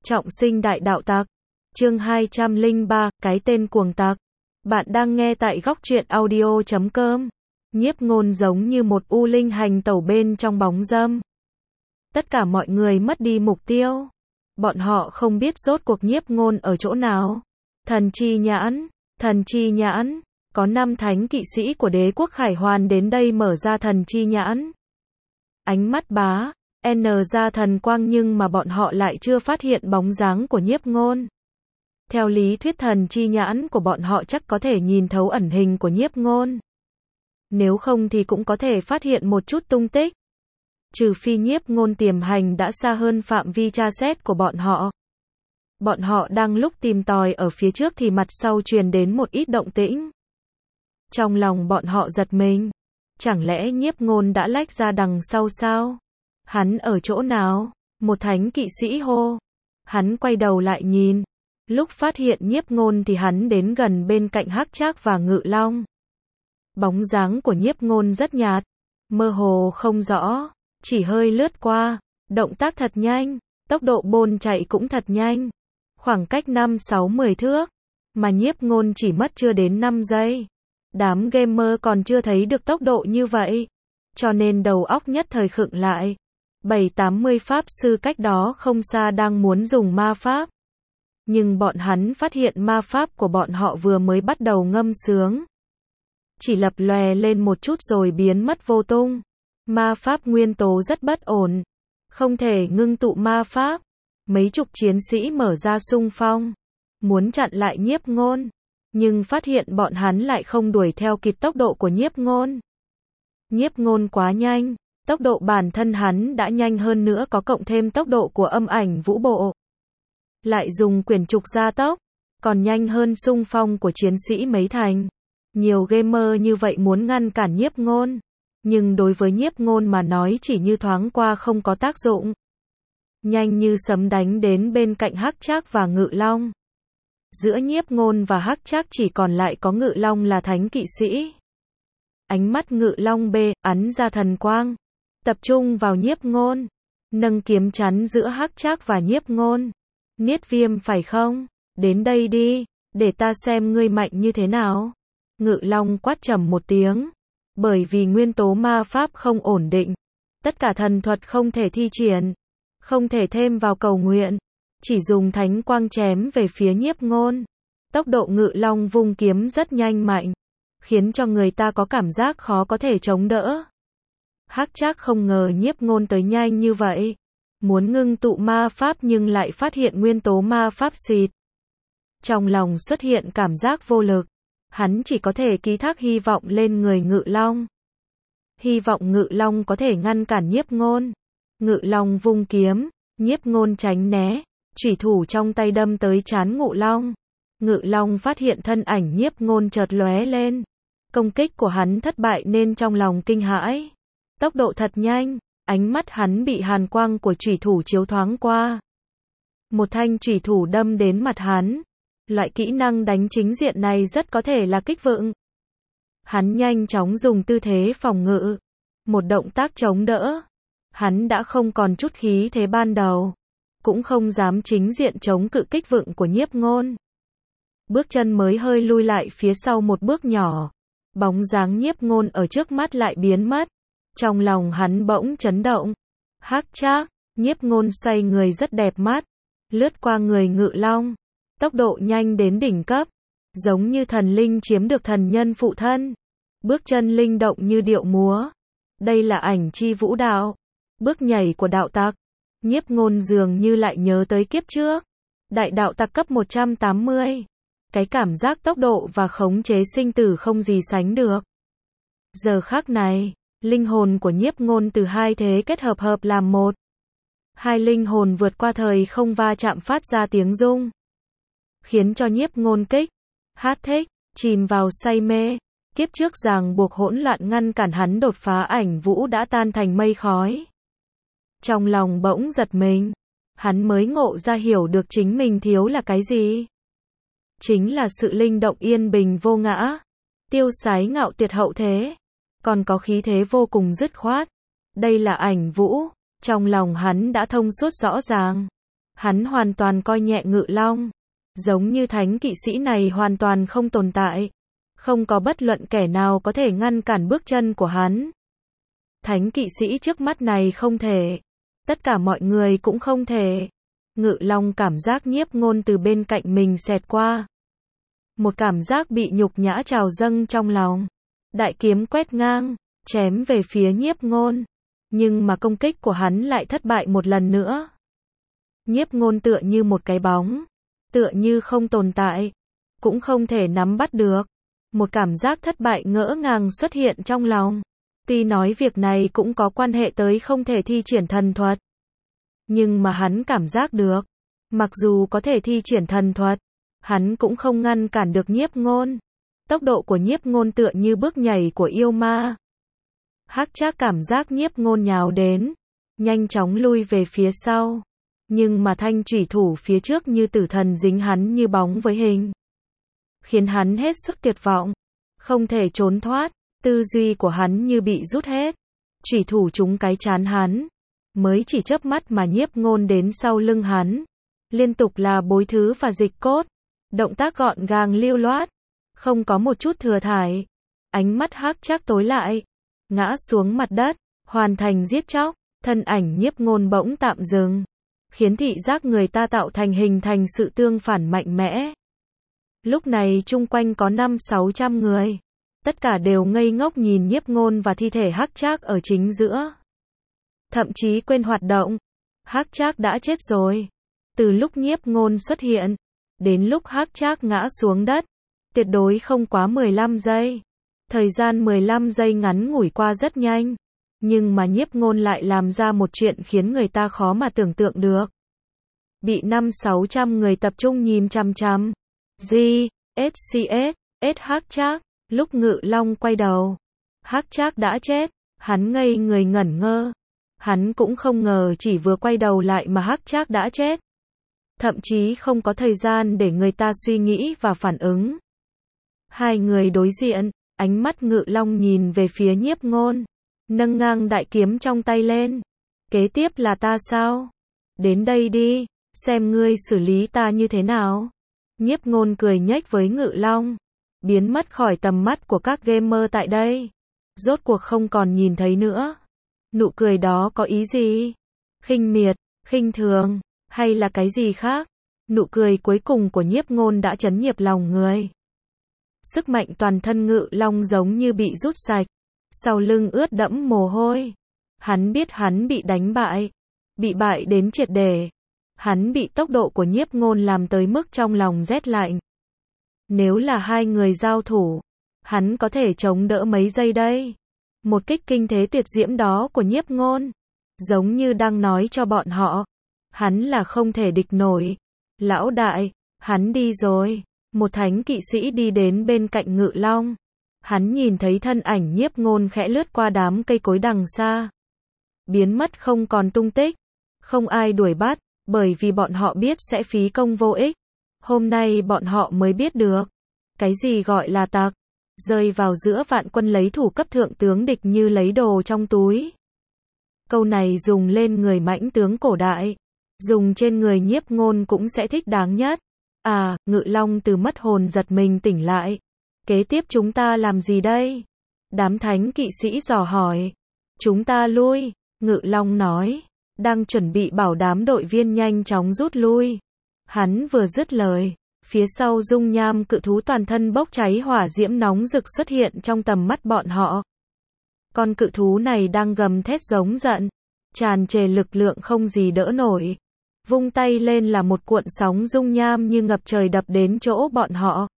Trọng sinh đại đạo tặc. Chương 203, cái tên cuồng tặc. Bạn đang nghe tại góc truyện audio.com. Nhiếp Ngôn giống như một u linh hành tẩu bên trong bóng râm. Tất cả mọi người mất đi mục tiêu. Bọn họ không biết rốt cuộc Nhiếp Ngôn ở chỗ nào. Thần chi nhãn, có 5 thánh kỵ sĩ của đế quốc Khải Hoàn đến đây mở ra thần chi nhãn. Ánh mắt bá N ra thần quang, nhưng mà bọn họ lại chưa phát hiện bóng dáng của Nhiếp Ngôn. Theo lý thuyết thần chi nhãn của bọn họ chắc có thể nhìn thấu ẩn hình của Nhiếp Ngôn. Nếu không thì cũng có thể phát hiện một chút tung tích. Trừ phi Nhiếp Ngôn tiềm hành đã xa hơn phạm vi tra xét của bọn họ. Bọn họ đang lúc tìm tòi ở phía trước thì mặt sau truyền đến một ít động tĩnh. Trong lòng bọn họ giật mình. Chẳng lẽ Nhiếp Ngôn đã lách ra đằng sau sao? Hắn ở chỗ nào? Một thánh kỵ sĩ hô. Hắn quay đầu lại nhìn. Lúc phát hiện Nhiếp Ngôn thì hắn đến gần bên cạnh Hắc Trác và Ngự Long. Bóng dáng của Nhiếp Ngôn rất nhạt, mơ hồ không rõ, chỉ hơi lướt qua, động tác thật nhanh, tốc độ bôn chạy cũng thật nhanh. Khoảng cách 5-6-10 thước, mà Nhiếp Ngôn chỉ mất chưa đến 5 giây. Đám gamer còn chưa thấy được tốc độ như vậy, cho nên đầu óc nhất thời khựng lại. 7-80 pháp sư cách đó không xa đang muốn dùng ma pháp. Nhưng bọn hắn phát hiện ma pháp của bọn họ vừa mới bắt đầu ngâm sướng. Chỉ lập lòe lên một chút rồi biến mất vô tung. Ma pháp nguyên tố rất bất ổn. Không thể ngưng tụ ma pháp. Mấy chục chiến sĩ mở ra xung phong. Muốn chặn lại Nhiếp Ngôn. Nhưng phát hiện bọn hắn lại không đuổi theo kịp tốc độ của Nhiếp Ngôn. Nhiếp Ngôn quá nhanh. Tốc độ bản thân hắn đã nhanh hơn nữa, có cộng thêm tốc độ của âm ảnh vũ bộ. Lại dùng quyển trục gia tốc, còn nhanh hơn xung phong của chiến sĩ mấy thành. Nhiều gamer như vậy muốn ngăn cản Nhiếp Ngôn. Nhưng đối với Nhiếp Ngôn mà nói chỉ như thoáng qua không có tác dụng. Nhanh như sấm đánh đến bên cạnh Hắc Trác và Ngự Long. Giữa Nhiếp Ngôn và Hắc Trác chỉ còn lại có Ngự Long là thánh kỵ sĩ. Ánh mắt Ngự Long ấn ra thần quang. Tập trung vào Nhiếp Ngôn. Nâng kiếm chắn giữa Hắc Trác và Nhiếp Ngôn. Niết Viêm phải không? Đến đây đi, để ta xem ngươi mạnh như thế nào. Ngự Long quát trầm một tiếng. Bởi vì nguyên tố ma pháp không ổn định. Tất cả thần thuật không thể thi triển. Không thể thêm vào cầu nguyện. Chỉ dùng thánh quang chém về phía Nhiếp Ngôn. Tốc độ Ngự Long vung kiếm rất nhanh mạnh. Khiến cho người ta có cảm giác khó có thể chống đỡ. Hắc Trác không ngờ Nhiếp Ngôn tới nhanh như vậy. Muốn ngưng tụ ma pháp nhưng lại phát hiện nguyên tố ma pháp xịt. Trong lòng xuất hiện cảm giác vô lực. Hắn chỉ có thể ký thác hy vọng lên người Ngự Long. Hy vọng Ngự Long có thể ngăn cản Nhiếp Ngôn. Ngự Long vung kiếm, Nhiếp Ngôn tránh né, chủy thủ trong tay đâm tới trán Ngự Long. Ngự Long phát hiện thân ảnh Nhiếp Ngôn chợt lóe lên. Công kích của hắn thất bại nên trong lòng kinh hãi. Tốc độ thật nhanh, ánh mắt hắn bị hàn quang của chủy thủ chiếu thoáng qua. Một thanh chủy thủ đâm đến mặt hắn. Loại kỹ năng đánh chính diện này rất có thể là kích vựng. Hắn nhanh chóng dùng tư thế phòng ngự. Một động tác chống đỡ. Hắn đã không còn chút khí thế ban đầu. Cũng không dám chính diện chống cự kích vựng của Nhiếp Ngôn. Bước chân mới hơi lui lại phía sau một bước nhỏ. Bóng dáng Nhiếp Ngôn ở trước mắt lại biến mất. Trong lòng hắn bỗng chấn động. Hắc Trác, Nhiếp Ngôn xoay người rất đẹp mắt. Lướt qua người Ngự Long. Tốc độ nhanh đến đỉnh cấp. Giống như thần linh chiếm được thần nhân phụ thân. Bước chân linh động như điệu múa. Đây là ảnh chi vũ đạo. Bước nhảy của đạo tặc. Nhiếp Ngôn dường như lại nhớ tới kiếp trước. Đại đạo tặc cấp 180. Cái cảm giác tốc độ và khống chế sinh tử không gì sánh được. Giờ khắc này, linh hồn của Nhiếp Ngôn từ hai thế kết hợp làm một. Hai linh hồn vượt qua thời không va chạm phát ra tiếng rung. Khiến cho Nhiếp Ngôn hát thích, chìm vào say mê. Kiếp trước ràng buộc hỗn loạn ngăn cản hắn đột phá ảnh vũ đã tan thành mây khói. Trong lòng bỗng giật mình. Hắn mới ngộ ra hiểu được chính mình thiếu là cái gì. Chính là sự linh động yên bình vô ngã. Tiêu sái ngạo tuyệt hậu thế. Còn có khí thế vô cùng dứt khoát. Đây là ảnh vũ. Trong lòng hắn đã thông suốt rõ ràng. Hắn hoàn toàn coi nhẹ Ngự Long. Giống như thánh kỵ sĩ này hoàn toàn không tồn tại. Không có bất luận kẻ nào có thể ngăn cản bước chân của hắn. Thánh kỵ sĩ trước mắt này không thể. Tất cả mọi người cũng không thể. Ngự Long cảm giác Nhiếp Ngôn từ bên cạnh mình xẹt qua. Một cảm giác bị nhục nhã trào dâng trong lòng. Đại kiếm quét ngang, chém về phía Nhiếp Ngôn. Nhưng mà công kích của hắn lại thất bại một lần nữa. Nhiếp Ngôn tựa như một cái bóng. Tựa như không tồn tại. Cũng không thể nắm bắt được. Một cảm giác thất bại ngỡ ngàng xuất hiện trong lòng. Tuy nói việc này cũng có quan hệ tới không thể thi triển thần thuật. Nhưng mà hắn cảm giác được. Mặc dù có thể thi triển thần thuật, hắn cũng không ngăn cản được Nhiếp Ngôn. Tốc độ của Nhiếp Ngôn tựa như bước nhảy của yêu ma. Hắc Trác cảm giác Nhiếp Ngôn nhào đến, nhanh chóng lui về phía sau. Nhưng mà thanh chủy thủ phía trước như tử thần dính hắn như bóng với hình. Khiến hắn hết sức tuyệt vọng. Không thể trốn thoát, tư duy của hắn như bị rút hết. Chủy thủ trúng cái trán hắn. Mới chỉ chớp mắt mà Nhiếp Ngôn đến sau lưng hắn. Liên tục là bối thứ và dịch cốt. Động tác gọn gàng lưu loát. Không có một chút thừa thải. Ánh mắt Hắc Trác tối lại. Ngã xuống mặt đất. Hoàn thành giết chóc. Thân ảnh Nhiếp Ngôn bỗng tạm dừng. Khiến thị giác người ta tạo thành hình thành sự tương phản mạnh mẽ. Lúc này chung quanh có 500-600 người. Tất cả đều ngây ngốc nhìn Nhiếp Ngôn và thi thể Hắc Trác ở chính giữa. Thậm chí quên hoạt động. Hắc Trác đã chết rồi. Từ lúc Nhiếp Ngôn xuất hiện, đến lúc Hắc Trác ngã xuống đất, tuyệt đối không quá 15 giây. Thời gian 15 giây ngắn ngủi qua rất nhanh. Nhưng mà Nhiếp Ngôn lại làm ra một chuyện khiến người ta khó mà tưởng tượng được. Bị 500-600 người tập trung nhìn chằm chằm. SCS Hắc Trác. Lúc Ngự Long quay đầu, Hắc Trác đã chết. Hắn ngây người ngẩn ngơ. Hắn cũng không ngờ chỉ vừa quay đầu lại mà Hắc Trác đã chết. Thậm chí không có thời gian để người ta suy nghĩ và phản ứng. Hai người đối diện, ánh mắt Ngự Long nhìn về phía Nhiếp Ngôn, nâng ngang đại kiếm trong tay lên. Kế tiếp là ta sao? Đến đây đi, xem ngươi xử lý ta như thế nào. Nhiếp Ngôn cười nhếch với Ngự Long, biến mất khỏi tầm mắt của các gamer tại đây. Rốt cuộc không còn nhìn thấy nữa. Nụ cười đó có ý gì? Khinh miệt, khinh thường, hay là cái gì khác? Nụ cười cuối cùng của Nhiếp Ngôn đã chấn nhiếp lòng người. Sức mạnh toàn thân Ngự Long giống như bị rút sạch. Sau lưng ướt đẫm mồ hôi. Hắn biết hắn bị đánh bại. Bị bại đến triệt để. Hắn bị tốc độ của Nhiếp Ngôn làm tới mức trong lòng rét lạnh. Nếu là hai người giao thủ, hắn có thể chống đỡ mấy giây đây. Một kích kinh thế tuyệt diễm đó của Nhiếp Ngôn, giống như đang nói cho bọn họ, hắn là không thể địch nổi. Lão đại, hắn đi rồi. Một thánh kỵ sĩ đi đến bên cạnh Ngự Long. Hắn nhìn thấy thân ảnh Nhiếp Ngôn khẽ lướt qua đám cây cối đằng xa. Biến mất không còn tung tích. Không ai đuổi bắt, bởi vì bọn họ biết sẽ phí công vô ích. Hôm nay bọn họ mới biết được. Cái gì gọi là tặc. Rơi vào giữa vạn quân lấy thủ cấp thượng tướng địch như lấy đồ trong túi. Câu này dùng lên người mãnh tướng cổ đại. Dùng trên người Nhiếp Ngôn cũng sẽ thích đáng nhất. À, Ngự Long từ mất hồn giật mình tỉnh lại. Kế tiếp chúng ta làm gì đây? Đám thánh kỵ sĩ dò hỏi. Chúng ta lui, Ngự Long nói. Đang chuẩn bị bảo đám đội viên nhanh chóng rút lui. Hắn vừa dứt lời, phía sau dung nham cự thú toàn thân bốc cháy hỏa diễm nóng rực xuất hiện trong tầm mắt bọn họ. Con cự thú này đang gầm thét giống giận, tràn trề lực lượng không gì đỡ nổi. Vung tay lên là một cuộn sóng dung nham như ngập trời đập đến chỗ bọn họ.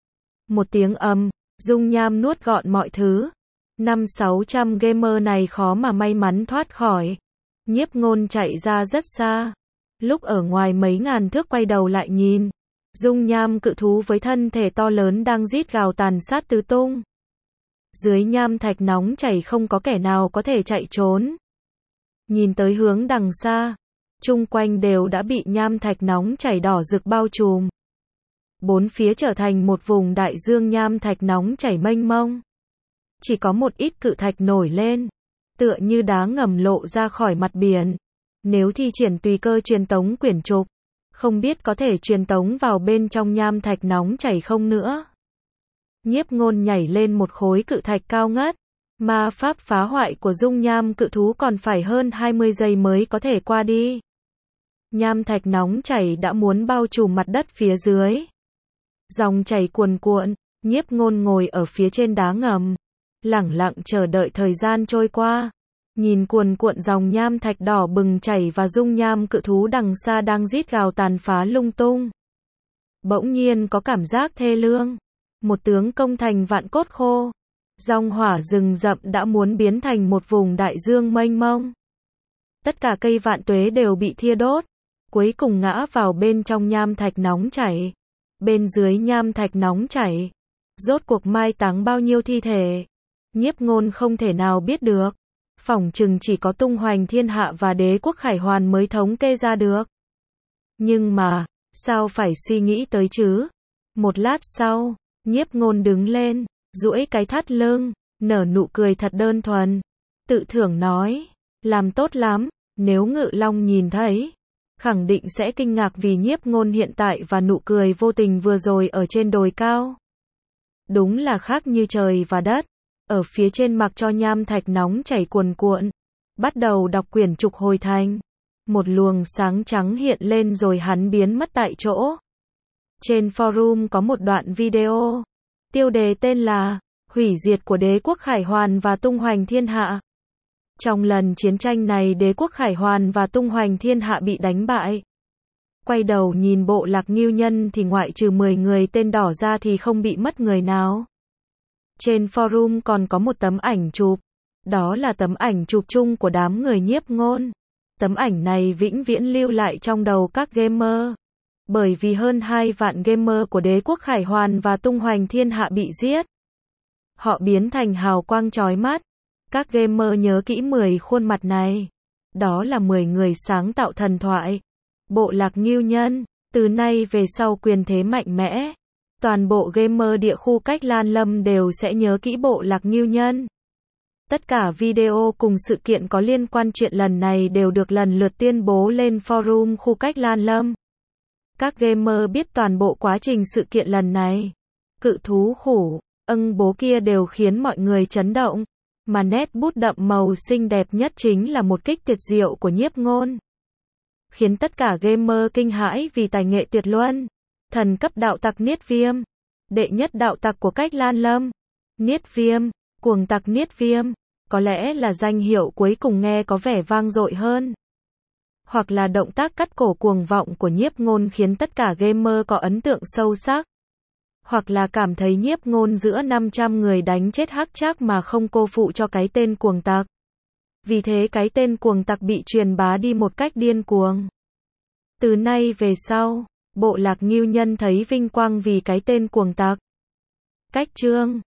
Một tiếng ầm, dung nham nuốt gọn mọi thứ. 500-600 gamer này khó mà may mắn thoát khỏi. Nhiếp Ngôn chạy ra rất xa. Lúc ở ngoài mấy ngàn thước quay đầu lại nhìn, dung nham cự thú với thân thể to lớn đang rít gào tàn sát tứ tung. Dưới nham thạch nóng chảy không có kẻ nào có thể chạy trốn. Nhìn tới hướng đằng xa, chung quanh đều đã bị nham thạch nóng chảy đỏ rực bao trùm. Bốn phía trở thành một vùng đại dương nham thạch nóng chảy mênh mông. Chỉ có một ít cự thạch nổi lên, tựa như đá ngầm lộ ra khỏi mặt biển. Nếu thi triển tùy cơ truyền tống quyển trục, Không biết có thể truyền tống vào bên trong nham thạch nóng chảy không nữa. Nhiếp Ngôn nhảy lên một khối cự thạch cao ngất. Ma pháp phá hoại của dung nham cự thú còn phải hơn 20 giây mới có thể qua đi. Nham thạch nóng chảy đã muốn bao trùm mặt đất phía dưới. Dòng chảy cuồn cuộn, Nhiếp Ngôn ngồi ở phía trên đá ngầm, lẳng lặng chờ đợi thời gian trôi qua. Nhìn cuồn cuộn dòng nham thạch đỏ bừng chảy và dung nham cự thú đằng xa đang rít gào tàn phá lung tung. Bỗng nhiên có cảm giác thê lương. Một tướng công thành vạn cốt khô. Dòng hỏa rừng rậm đã muốn biến thành một vùng đại dương mênh mông. Tất cả cây vạn tuế đều bị thiêu đốt, cuối cùng ngã vào bên trong nham thạch nóng chảy. Bên dưới nham thạch nóng chảy, rốt cuộc mai táng bao nhiêu thi thể, Nhiếp Ngôn không thể nào biết được. Phỏng chừng chỉ có tung hoành thiên hạ và đế quốc Khải Hoàn mới thống kê ra được. Nhưng mà, sao phải suy nghĩ tới chứ? Một lát sau, Nhiếp Ngôn đứng lên, duỗi cái thắt lưng, nở nụ cười thật đơn thuần. Tự thưởng nói, làm tốt lắm, nếu Ngự Long nhìn thấy, khẳng định sẽ kinh ngạc vì Nhiếp Ngôn hiện tại và nụ cười vô tình vừa rồi ở trên đồi cao. Đúng là khác như trời và đất. Ở phía trên mặc cho nham thạch nóng chảy cuồn cuộn, bắt đầu đọc quyển trục hồi thành. Một luồng sáng trắng hiện lên rồi hắn biến mất tại chỗ. Trên forum có một đoạn video, tiêu đề tên là Hủy diệt của đế quốc Khải Hoàn và tung hoành thiên hạ. Trong lần chiến tranh này đế quốc Khải Hoàn và tung hoành thiên hạ bị đánh bại. Quay đầu nhìn bộ lạc Ngưu Nhân thì ngoại trừ 10 người tên đỏ ra thì không bị mất người nào. Trên forum còn có một tấm ảnh chụp. Đó là tấm ảnh chụp chung của đám người Nhiếp Ngôn. Tấm ảnh này vĩnh viễn lưu lại trong đầu các gamer. Bởi vì hơn 2 vạn gamer của đế quốc Khải Hoàn và tung hoành thiên hạ bị giết. Họ biến thành hào quang chói mắt. Các gamer nhớ kỹ 10 khuôn mặt này. Đó là 10 người sáng tạo thần thoại. Bộ lạc Ngưu Nhân, từ nay về sau quyền thế mạnh mẽ. Toàn bộ gamer địa khu Cách Lan Lâm đều sẽ nhớ kỹ bộ lạc Ngưu Nhân. Tất cả video cùng sự kiện có liên quan chuyện lần này đều được lần lượt tuyên bố lên forum khu Cách Lan Lâm. Các gamer biết toàn bộ quá trình sự kiện lần này. Cự thú khủng, bố kia đều khiến mọi người chấn động. Mà nét bút đậm màu xinh đẹp nhất chính là một kích tuyệt diệu của Nhiếp Ngôn. Khiến tất cả gamer kinh hãi vì tài nghệ tuyệt luân. Thần cấp đạo tặc Niết Viêm. Đệ nhất đạo tặc của Cách Lan Lâm. Niết Viêm, cuồng tặc Niết Viêm. Có lẽ là danh hiệu cuối cùng nghe có vẻ vang dội hơn. Hoặc là động tác cắt cổ cuồng vọng của Nhiếp Ngôn khiến tất cả gamer có ấn tượng sâu sắc. Hoặc là cảm thấy Nhiếp Ngôn giữa 500 người đánh chết Hắc Trác mà không cô phụ cho cái tên cuồng tặc. Vì thế cái tên cuồng tặc bị truyền bá đi một cách điên cuồng. Từ nay về sau, bộ lạc Ngưu Nhân thấy vinh quang vì cái tên cuồng tặc. Cách chương